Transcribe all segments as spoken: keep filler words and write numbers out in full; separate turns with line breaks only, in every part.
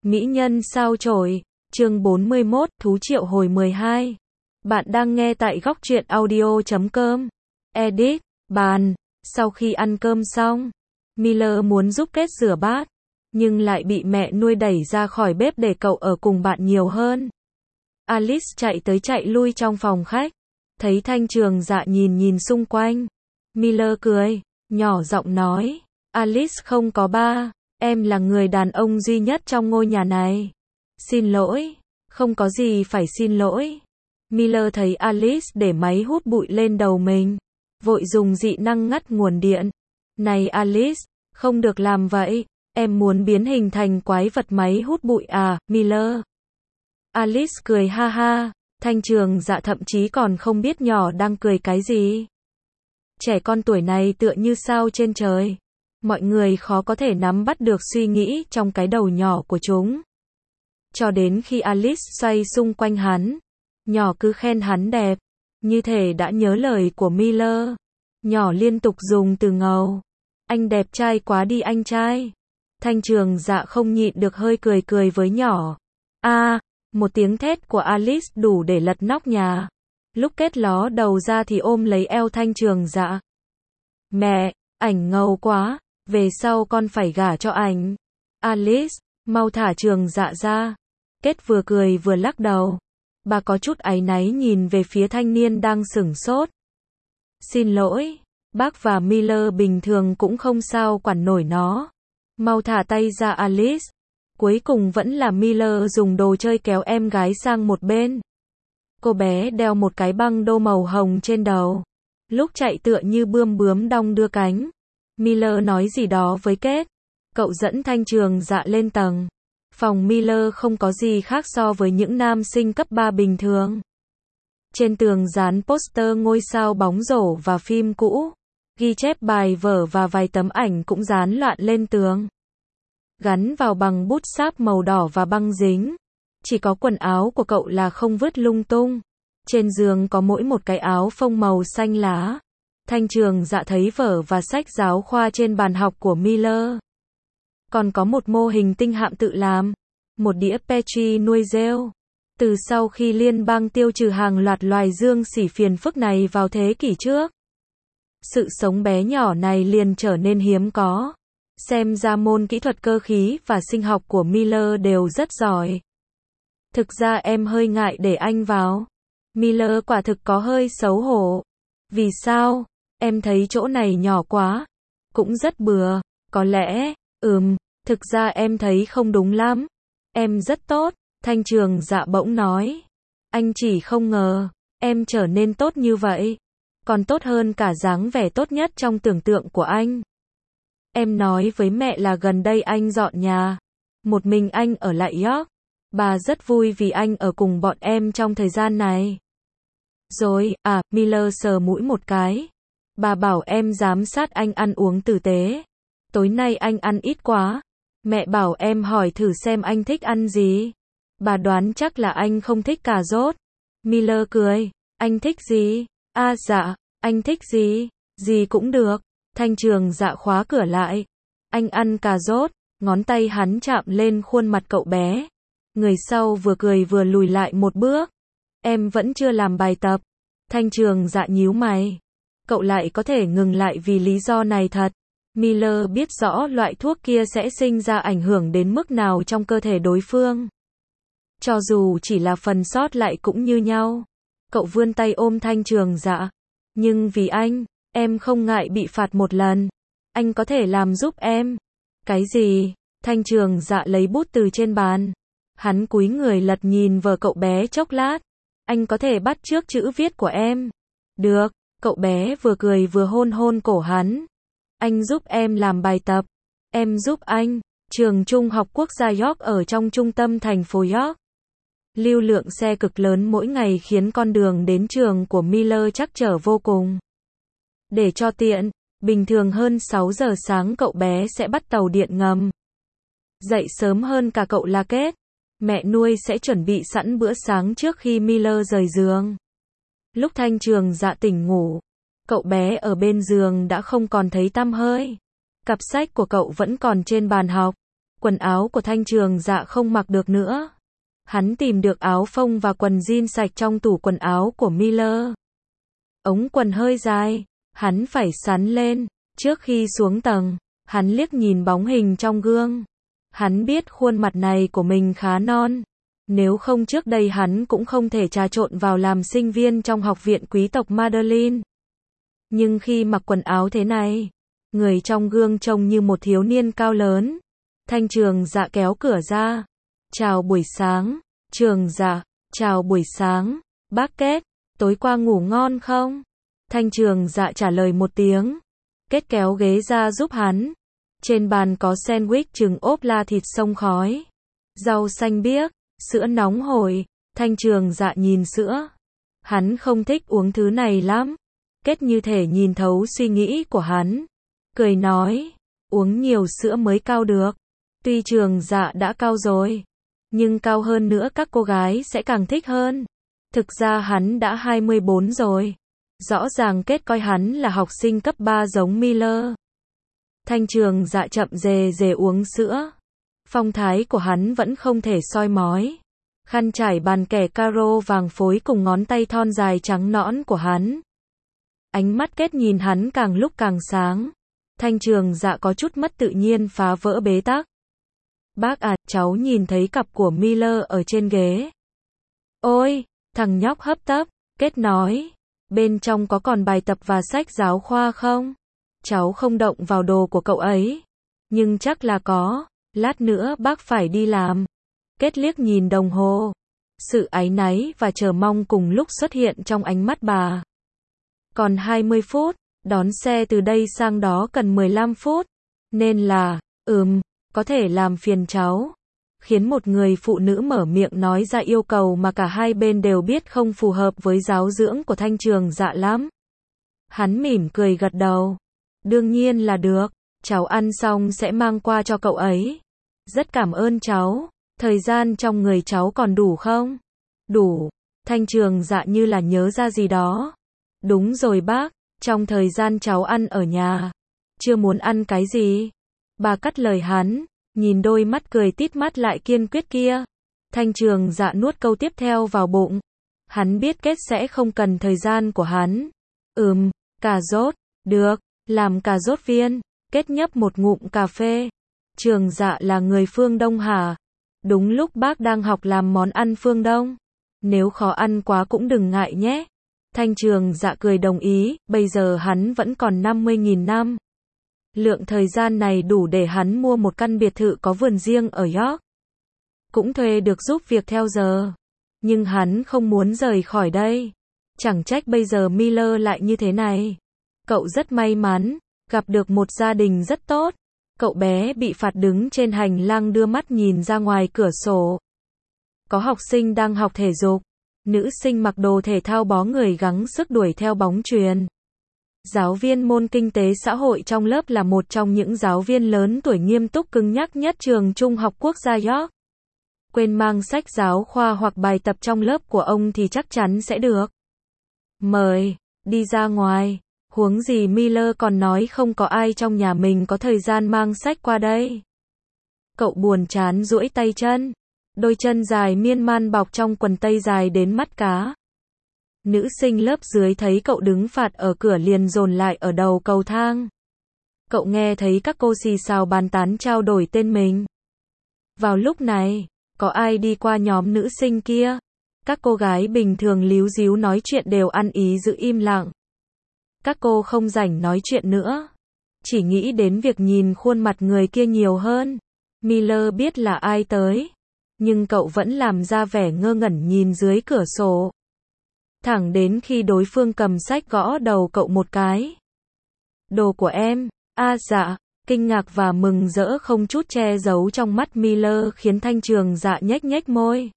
Mỹ nhân sao chổi, chương bốn mươi mốt, thú triệu hồi mười hai. Bạn đang nghe tại góc truyện audio chấm com. Edit, bàn. Sau khi ăn cơm xong, Miller muốn giúp Kết rửa bát, nhưng lại bị mẹ nuôi đẩy ra khỏi bếp để cậu ở cùng bạn nhiều hơn. Alice chạy tới chạy lui trong phòng khách, thấy Thanh Trường Dạ nhìn nhìn xung quanh. Miller cười, nhỏ giọng nói, Alice không có ba, em là người đàn ông duy nhất trong ngôi nhà này. Xin lỗi, không có gì phải xin lỗi. Miller thấy Alice để máy hút bụi lên đầu mình, vội dùng dị năng ngắt nguồn điện. Này Alice, không được làm vậy, em muốn biến hình thành quái vật máy hút bụi à, Miller. Alice cười ha ha, Thanh Trường Dạ thậm chí còn không biết nhỏ đang cười cái gì. Trẻ con tuổi này tựa như sao trên trời. Mọi người khó có thể nắm bắt được suy nghĩ trong cái đầu nhỏ của chúng. Cho đến khi Alice xoay xung quanh hắn, nhỏ cứ khen hắn đẹp, như thể đã nhớ lời của Miller. Nhỏ liên tục dùng từ ngầu. Anh đẹp trai quá đi anh trai. Thanh Trường Dạ không nhịn được hơi cười cười với nhỏ. A, à, một tiếng thét của Alice đủ để lật nóc nhà. Lúc Kết ló đầu ra thì ôm lấy eo Thanh Trường Dạ. Mẹ, ảnh ngầu quá, về sau con phải gả cho ảnh. Alice, mau thả Trường Dạ ra. Kết vừa cười vừa lắc đầu. Bà có chút áy náy nhìn về phía thanh niên đang sửng sốt. Xin lỗi, bác và Miller bình thường cũng không sao quản nổi nó. Mau thả tay ra Alice. Cuối cùng vẫn là Miller dùng đồ chơi kéo em gái sang một bên. Cô bé đeo một cái băng đô màu hồng trên đầu. Lúc chạy tựa như bươm bướm đong đưa cánh. Miller nói gì đó với Kết. Cậu dẫn Thanh Trường Dạ lên tầng. Phòng Miller không có gì khác so với những nam sinh cấp ba bình thường. Trên tường dán poster ngôi sao bóng rổ và phim cũ. Ghi chép bài vở và vài tấm ảnh cũng dán loạn lên tường. Gắn vào bằng bút sáp màu đỏ và băng dính. Chỉ có quần áo của cậu là không vứt lung tung. Trên giường có mỗi một cái áo phông màu xanh lá. Thanh Trường Dạ thấy vở và sách giáo khoa trên bàn học của Miller. Còn có một mô hình tinh hạm tự làm. Một đĩa Petri nuôi rêu. Từ sau khi liên bang tiêu trừ hàng loạt loài dương xỉ phiền phức này vào thế kỷ trước. Sự sống bé nhỏ này liền trở nên hiếm có. Xem ra môn kỹ thuật cơ khí và sinh học của Miller đều rất giỏi. Thực ra em hơi ngại để anh vào. Miller quả thực có hơi xấu hổ. Vì sao? Em thấy chỗ này nhỏ quá. Cũng rất bừa. Có lẽ, ừm, thực ra em thấy không đúng lắm. Em rất tốt, Thanh Trường Dạ bỗng nói. Anh chỉ không ngờ, em trở nên tốt như vậy. Còn tốt hơn cả dáng vẻ tốt nhất trong tưởng tượng của anh. Em nói với mẹ là gần đây anh dọn nhà. Một mình anh ở lại York. Bà rất vui vì anh ở cùng bọn em trong thời gian này. Rồi, à, Miller sờ mũi một cái. Bà bảo em giám sát anh ăn uống tử tế. Tối nay anh ăn ít quá. Mẹ bảo em hỏi thử xem anh thích ăn gì. Bà đoán chắc là anh không thích cà rốt. Miller cười. Anh thích gì? À dạ, anh thích gì? Gì cũng được. Thanh Trường Dạ khóa cửa lại. Anh ăn cà rốt. Ngón tay hắn chạm lên khuôn mặt cậu bé. Người sau vừa cười vừa lùi lại một bước. Em vẫn chưa làm bài tập. Thanh Trường Dạ nhíu mày. Cậu lại có thể ngừng lại vì lý do này thật. Miller biết rõ loại thuốc kia sẽ sinh ra ảnh hưởng đến mức nào trong cơ thể đối phương. Cho dù chỉ là phần sót lại cũng như nhau. Cậu vươn tay ôm Thanh Trường Dạ. Nhưng vì anh, em không ngại bị phạt một lần. Anh có thể làm giúp em. Cái gì? Thanh Trường Dạ lấy bút từ trên bàn. Hắn cúi người lật nhìn vở cậu bé chốc lát. Anh có thể bắt chước chữ viết của em. Được, cậu bé vừa cười vừa hôn hôn cổ hắn. Anh giúp em làm bài tập. Em giúp anh. Trường Trung học quốc gia York ở trong trung tâm thành phố York. Lưu lượng xe cực lớn mỗi ngày khiến con đường đến trường của Miller trắc trở vô cùng. Để cho tiện, bình thường hơn sáu giờ sáng cậu bé sẽ bắt tàu điện ngầm. Dậy sớm hơn cả cậu là Kết. Mẹ nuôi sẽ chuẩn bị sẵn bữa sáng trước khi Miller rời giường. Lúc Thanh Trường Dạ tỉnh ngủ, cậu bé ở bên giường đã không còn thấy tăm hơi. Cặp sách của cậu vẫn còn trên bàn học. Quần áo của Thanh Trường Dạ không mặc được nữa. Hắn tìm được áo phông và quần jean sạch trong tủ quần áo của Miller. Ống quần hơi dài, hắn phải sắn lên. Trước khi xuống tầng, hắn liếc nhìn bóng hình trong gương. Hắn biết khuôn mặt này của mình khá non. Nếu không trước đây hắn cũng không thể trà trộn vào làm sinh viên trong học viện quý tộc Madeline. Nhưng khi mặc quần áo thế này, người trong gương trông như một thiếu niên cao lớn. Thanh Trường Dạ kéo cửa ra. Chào buổi sáng. Trường Dạ, chào buổi sáng. Bác Kết, tối qua ngủ ngon không? Thanh Trường Dạ trả lời một tiếng. Kết kéo ghế ra giúp hắn. Trên bàn có sandwich trứng ốp la thịt xông khói. Rau xanh biếc, sữa nóng hổi. Thanh Trường Dạ nhìn sữa. Hắn không thích uống thứ này lắm. Kết như thể nhìn thấu suy nghĩ của hắn. Cười nói, uống nhiều sữa mới cao được. Tuy Trường Dạ đã cao rồi, nhưng cao hơn nữa các cô gái sẽ càng thích hơn. Thực ra hắn đã hai mươi bốn rồi. Rõ ràng Kết coi hắn là học sinh cấp ba giống Miller. Thanh Trường Dạ chậm rề rề uống sữa. Phong thái của hắn vẫn không thể soi mói. Khăn trải bàn kẻ caro vàng phối cùng ngón tay thon dài trắng nõn của hắn. Ánh mắt Kết nhìn hắn càng lúc càng sáng. Thanh Trường Dạ có chút mất tự nhiên phá vỡ bế tắc. Bác à, cháu nhìn thấy cặp của Miller ở trên ghế. Ôi, thằng nhóc hấp tấp. Kết nói, bên trong có còn bài tập và sách giáo khoa không? Cháu không động vào đồ của cậu ấy. Nhưng chắc là có, lát nữa bác phải đi làm. Kết liếc nhìn đồng hồ. Sự áy náy và chờ mong cùng lúc xuất hiện trong ánh mắt bà. Còn hai mươi phút, đón xe từ đây sang đó cần mười lăm phút. Nên là, ừm, có thể làm phiền cháu. Khiến một người phụ nữ mở miệng nói ra yêu cầu mà cả hai bên đều biết không phù hợp với giáo dưỡng của Thanh Trường Dạ lắm. Hắn mỉm cười gật đầu. Đương nhiên là được, cháu ăn xong sẽ mang qua cho cậu ấy. Rất cảm ơn cháu. Thời gian trong người cháu còn đủ không? Đủ. Thanh Trường Dạ như là nhớ ra gì đó. Đúng rồi bác, trong thời gian cháu ăn ở nhà. Chưa muốn ăn cái gì? Bà cắt lời hắn, nhìn đôi mắt cười tít mắt lại kiên quyết kia. Thanh Trường Dạ nuốt câu tiếp theo vào bụng. Hắn biết Kết sẽ không cần thời gian của hắn. Ừm, cà rốt, được, làm cà rốt viên. Kết nhấp một ngụm cà phê. Trường Dạ là người phương Đông hả? Đúng lúc bác đang học làm món ăn phương Đông. Nếu khó ăn quá cũng đừng ngại nhé. Thanh Trường Dạ cười đồng ý, bây giờ hắn vẫn còn năm mươi nghìn năm. Lượng thời gian này đủ để hắn mua một căn biệt thự có vườn riêng ở York. Cũng thuê được giúp việc theo giờ. Nhưng hắn không muốn rời khỏi đây. Chẳng trách bây giờ Miller lại như thế này. Cậu rất may mắn, gặp được một gia đình rất tốt. Cậu bé bị phạt đứng trên hành lang đưa mắt nhìn ra ngoài cửa sổ. Có học sinh đang học thể dục. Nữ sinh mặc đồ thể thao bó người gắng sức đuổi theo bóng chuyền. Giáo viên môn kinh tế xã hội trong lớp là một trong những giáo viên lớn tuổi nghiêm túc cứng nhắc nhất trường trung học quốc gia York. Quên mang sách giáo khoa hoặc bài tập trong lớp của ông thì chắc chắn sẽ được mời đi ra ngoài. Huống gì Miller còn nói không có ai trong nhà mình có thời gian mang sách qua đây. Cậu buồn chán duỗi tay chân. Đôi chân dài miên man bọc trong quần tây dài đến mắt cá. Nữ sinh lớp dưới thấy cậu đứng phạt ở cửa liền dồn lại ở đầu cầu thang. Cậu nghe thấy các cô xì xào bàn tán trao đổi tên mình. Vào lúc này, có ai đi qua nhóm nữ sinh kia? Các cô gái bình thường líu díu nói chuyện đều ăn ý giữ im lặng. Các cô không rảnh nói chuyện nữa. Chỉ nghĩ đến việc nhìn khuôn mặt người kia nhiều hơn. Miller biết là ai tới. Nhưng cậu vẫn làm ra vẻ ngơ ngẩn nhìn dưới cửa sổ. Thẳng đến khi đối phương cầm sách gõ đầu cậu một cái. Đồ của em. À dạ. Kinh ngạc và mừng rỡ không chút che giấu trong mắt Miller khiến Thanh Trường Dạ nhếch nhếch môi.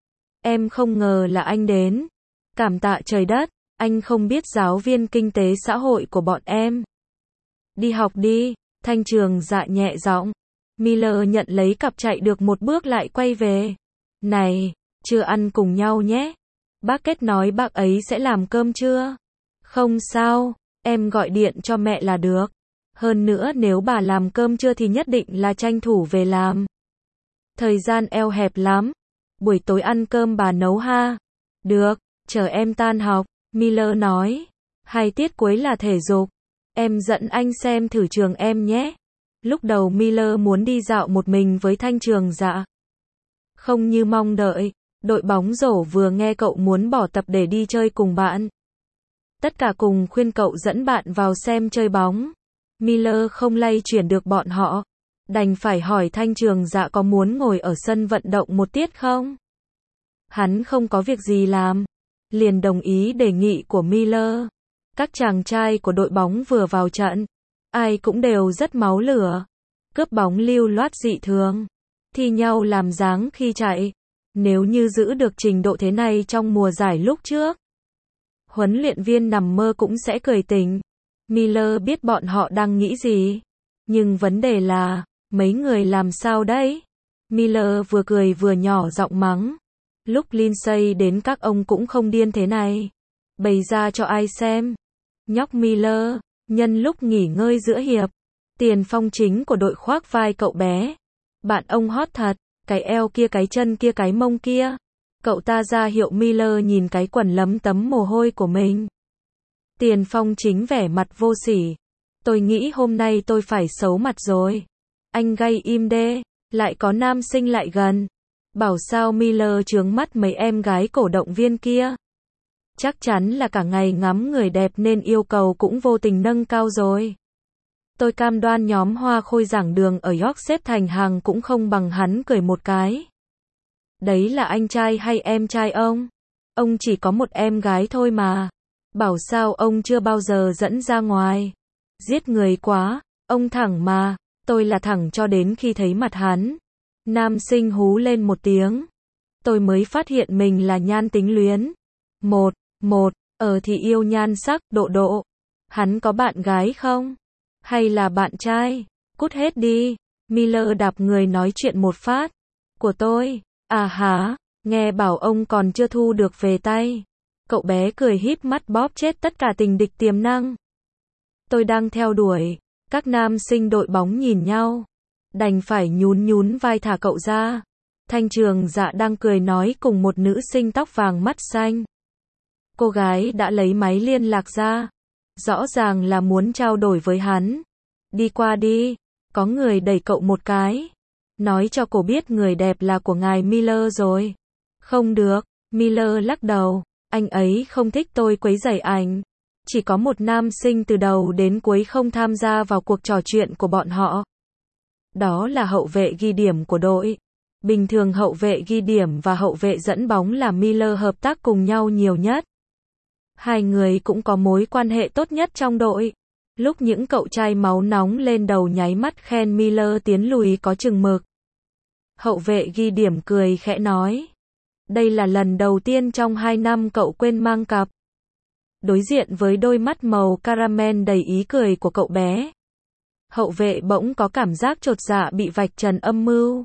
Em không ngờ là anh đến. Cảm tạ trời đất. Anh không biết giáo viên kinh tế xã hội của bọn em. Đi học đi. Thanh Trường Dạ nhẹ giọng. Miller nhận lấy cặp chạy được một bước lại quay về. Này, chưa ăn cùng nhau nhé. Bác Kết nói bác ấy sẽ làm cơm chưa? Không sao, em gọi điện cho mẹ là được. Hơn nữa nếu bà làm cơm trưa thì nhất định là tranh thủ về làm. Thời gian eo hẹp lắm. Buổi tối ăn cơm bà nấu ha. Được, chờ em tan học, Miller nói. Hai tiết cuối là thể dục. Em dẫn anh xem thử trường em nhé. Lúc đầu Miller muốn đi dạo một mình với Thanh Trường Dạ. Không như mong đợi, đội bóng rổ vừa nghe cậu muốn bỏ tập để đi chơi cùng bạn. Tất cả cùng khuyên cậu dẫn bạn vào xem chơi bóng. Miller không lay chuyển được bọn họ. Đành phải hỏi Thanh Trường Dạ có muốn ngồi ở sân vận động một tiết không? Hắn không có việc gì làm. Liền đồng ý đề nghị của Miller. Các chàng trai của đội bóng vừa vào trận. Ai cũng đều rất máu lửa. Cướp bóng lưu loát dị thường. Thi nhau làm dáng khi chạy. Nếu như giữ được trình độ thế này trong mùa giải lúc trước, huấn luyện viên nằm mơ cũng sẽ cười tỉnh. Miller biết bọn họ đang nghĩ gì. Nhưng vấn đề là, mấy người làm sao đấy? Miller vừa cười vừa nhỏ giọng mắng. Lúc Lindsay đến các ông cũng không điên thế này. Bày ra cho ai xem. Nhóc Miller, nhân lúc nghỉ ngơi giữa hiệp, tiền phong chính của đội khoác vai cậu bé. Bạn ông hot thật, cái eo kia cái chân kia cái mông kia. Cậu ta ra hiệu Miller nhìn cái quần lấm tấm mồ hôi của mình. Tiền phong chính vẻ mặt vô sỉ. Tôi nghĩ hôm nay tôi phải xấu mặt rồi. Anh gay im đê, lại có nam sinh lại gần. Bảo sao Miller chướng mắt mấy em gái cổ động viên kia. Chắc chắn là cả ngày ngắm người đẹp nên yêu cầu cũng vô tình nâng cao rồi. Tôi cam đoan nhóm hoa khôi giảng đường ở York xếp thành hàng cũng không bằng hắn cười một cái. Đấy là anh trai hay em trai ông? Ông chỉ có một em gái thôi mà. Bảo sao ông chưa bao giờ dẫn ra ngoài. Giết người quá, ông thẳng mà, tôi là thẳng cho đến khi thấy mặt hắn. Nam sinh hú lên một tiếng. Tôi mới phát hiện mình là nhan tính luyến. Một, một, ở thì yêu nhan sắc, độ độ. Hắn có bạn gái không? Hay là bạn trai? Cút hết đi. Miller đạp người nói chuyện một phát. Của tôi. À hả, nghe bảo ông còn chưa thu được về tay. Cậu bé cười híp mắt bóp chết tất cả tình địch tiềm năng. Tôi đang theo đuổi. Các nam sinh đội bóng nhìn nhau. Đành phải nhún nhún vai thả cậu ra. Thanh Trường Dạ đang cười nói cùng một nữ sinh tóc vàng mắt xanh. Cô gái đã lấy máy liên lạc ra. Rõ ràng là muốn trao đổi với hắn. Đi qua đi. Có người đẩy cậu một cái. Nói cho cô biết người đẹp là của ngài Miller rồi. Không được. Miller lắc đầu. Anh ấy không thích tôi quấy rầy ảnh. Chỉ có một nam sinh từ đầu đến cuối không tham gia vào cuộc trò chuyện của bọn họ. Đó là hậu vệ ghi điểm của đội. Bình thường hậu vệ ghi điểm và hậu vệ dẫn bóng là Miller hợp tác cùng nhau nhiều nhất. Hai người cũng có mối quan hệ tốt nhất trong đội. Lúc những cậu trai máu nóng lên đầu nháy mắt khen Miller tiến lùi có chừng mực. Hậu vệ ghi điểm cười khẽ nói. Đây là lần đầu tiên trong hai năm cậu quên mang cặp. Đối diện với đôi mắt màu caramel đầy ý cười của cậu bé. Hậu vệ bỗng có cảm giác chột dạ bị vạch trần âm mưu.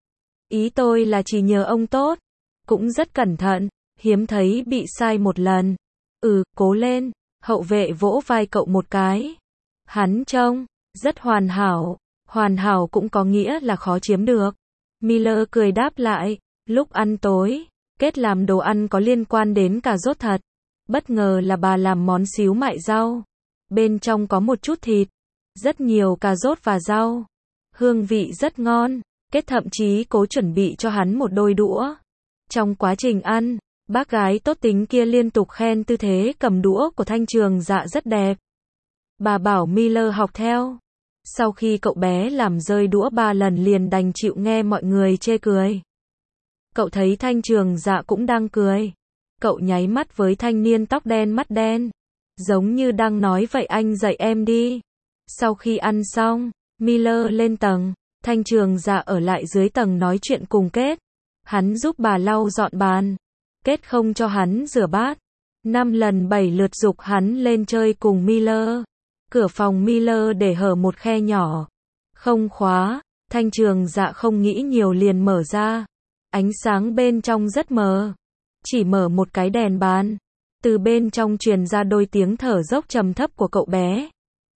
Ý tôi là chỉ nhờ ông tốt. Cũng rất cẩn thận, hiếm thấy bị sai một lần. Ừ, cố lên. Hậu vệ vỗ vai cậu một cái. Hắn trông rất hoàn hảo. Hoàn hảo cũng có nghĩa là khó chiếm được. Miller cười đáp lại. Lúc ăn tối, Kết làm đồ ăn có liên quan đến cà rốt thật. Bất ngờ là bà làm món xíu mại rau. Bên trong có một chút thịt, rất nhiều cà rốt và rau. Hương vị rất ngon. Kết thậm chí cố chuẩn bị cho hắn một đôi đũa. Trong quá trình ăn, bác gái tốt tính kia liên tục khen tư thế cầm đũa của Thanh Trường Dạ rất đẹp. Bà bảo Miller học theo. Sau khi cậu bé làm rơi đũa ba lần liền đành chịu nghe mọi người chê cười. Cậu thấy Thanh Trường Dạ cũng đang cười. Cậu nháy mắt với thanh niên tóc đen mắt đen. Giống như đang nói vậy anh dạy em đi. Sau khi ăn xong, Miller lên tầng. Thanh Trường Dạ ở lại dưới tầng nói chuyện cùng Kết. Hắn giúp bà lau dọn bàn. Kết không cho hắn rửa bát. Năm lần bảy lượt giục hắn lên chơi cùng Miller. Cửa phòng Miller để hở một khe nhỏ. Không khóa. Thanh Trường Dạ không nghĩ nhiều liền mở ra. Ánh sáng bên trong rất mờ. Chỉ mở một cái đèn bàn. Từ bên trong truyền ra đôi tiếng thở dốc trầm thấp của cậu bé.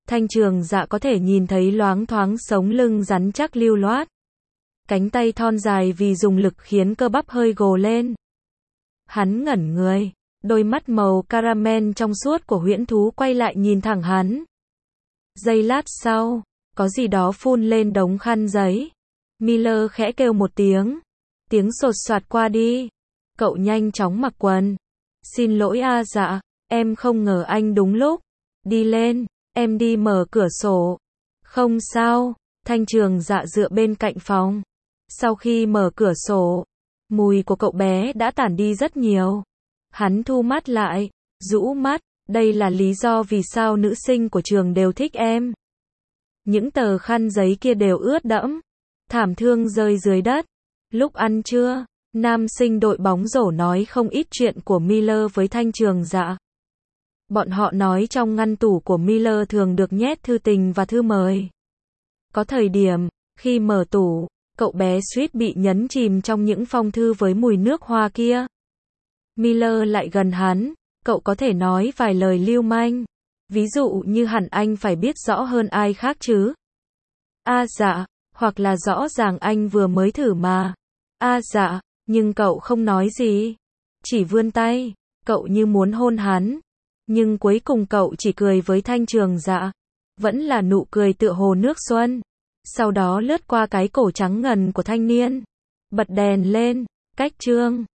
Thanh Trường Dạ có thể nhìn thấy loáng thoáng sống lưng rắn chắc lưu loát. Cánh tay thon dài vì dùng lực khiến cơ bắp hơi gồ lên. Hắn ngẩn người, đôi mắt màu caramel trong suốt của huyễn thú quay lại nhìn thẳng hắn. Giây lát sau, có gì đó phun lên đống khăn giấy. Miller khẽ kêu một tiếng. Tiếng sột soạt qua đi. Cậu nhanh chóng mặc quần. Xin lỗi a Dạ, em không ngờ anh đúng lúc. Đi lên, em đi mở cửa sổ. Không sao, Thanh Trường Dạ dựa bên cạnh phòng. Sau khi mở cửa sổ, mùi của cậu bé đã tản đi rất nhiều. Hắn thu mắt lại, rũ mắt, đây là lý do vì sao nữ sinh của trường đều thích em. Những tờ khăn giấy kia đều ướt đẫm, thảm thương rơi dưới đất. Lúc ăn trưa, nam sinh đội bóng rổ nói không ít chuyện của Miller với Thanh Trường Dạ. Bọn họ nói trong ngăn tủ của Miller thường được nhét thư tình và thư mời. Có thời điểm, khi mở tủ, cậu bé suýt bị nhấn chìm trong những phong thư với mùi nước hoa kia. Miller lại gần hắn, cậu có thể nói vài lời lưu manh. Ví dụ như hẳn anh phải biết rõ hơn ai khác chứ. A dạ, hoặc là rõ ràng anh vừa mới thử mà. A dạ, nhưng cậu không nói gì. Chỉ vươn tay, cậu như muốn hôn hắn. Nhưng cuối cùng cậu chỉ cười với Thanh Trường Dạ. Vẫn là nụ cười tựa hồ nước xuân. Sau đó lướt qua cái cổ trắng ngần của thanh niên. Bật đèn lên, cách chương.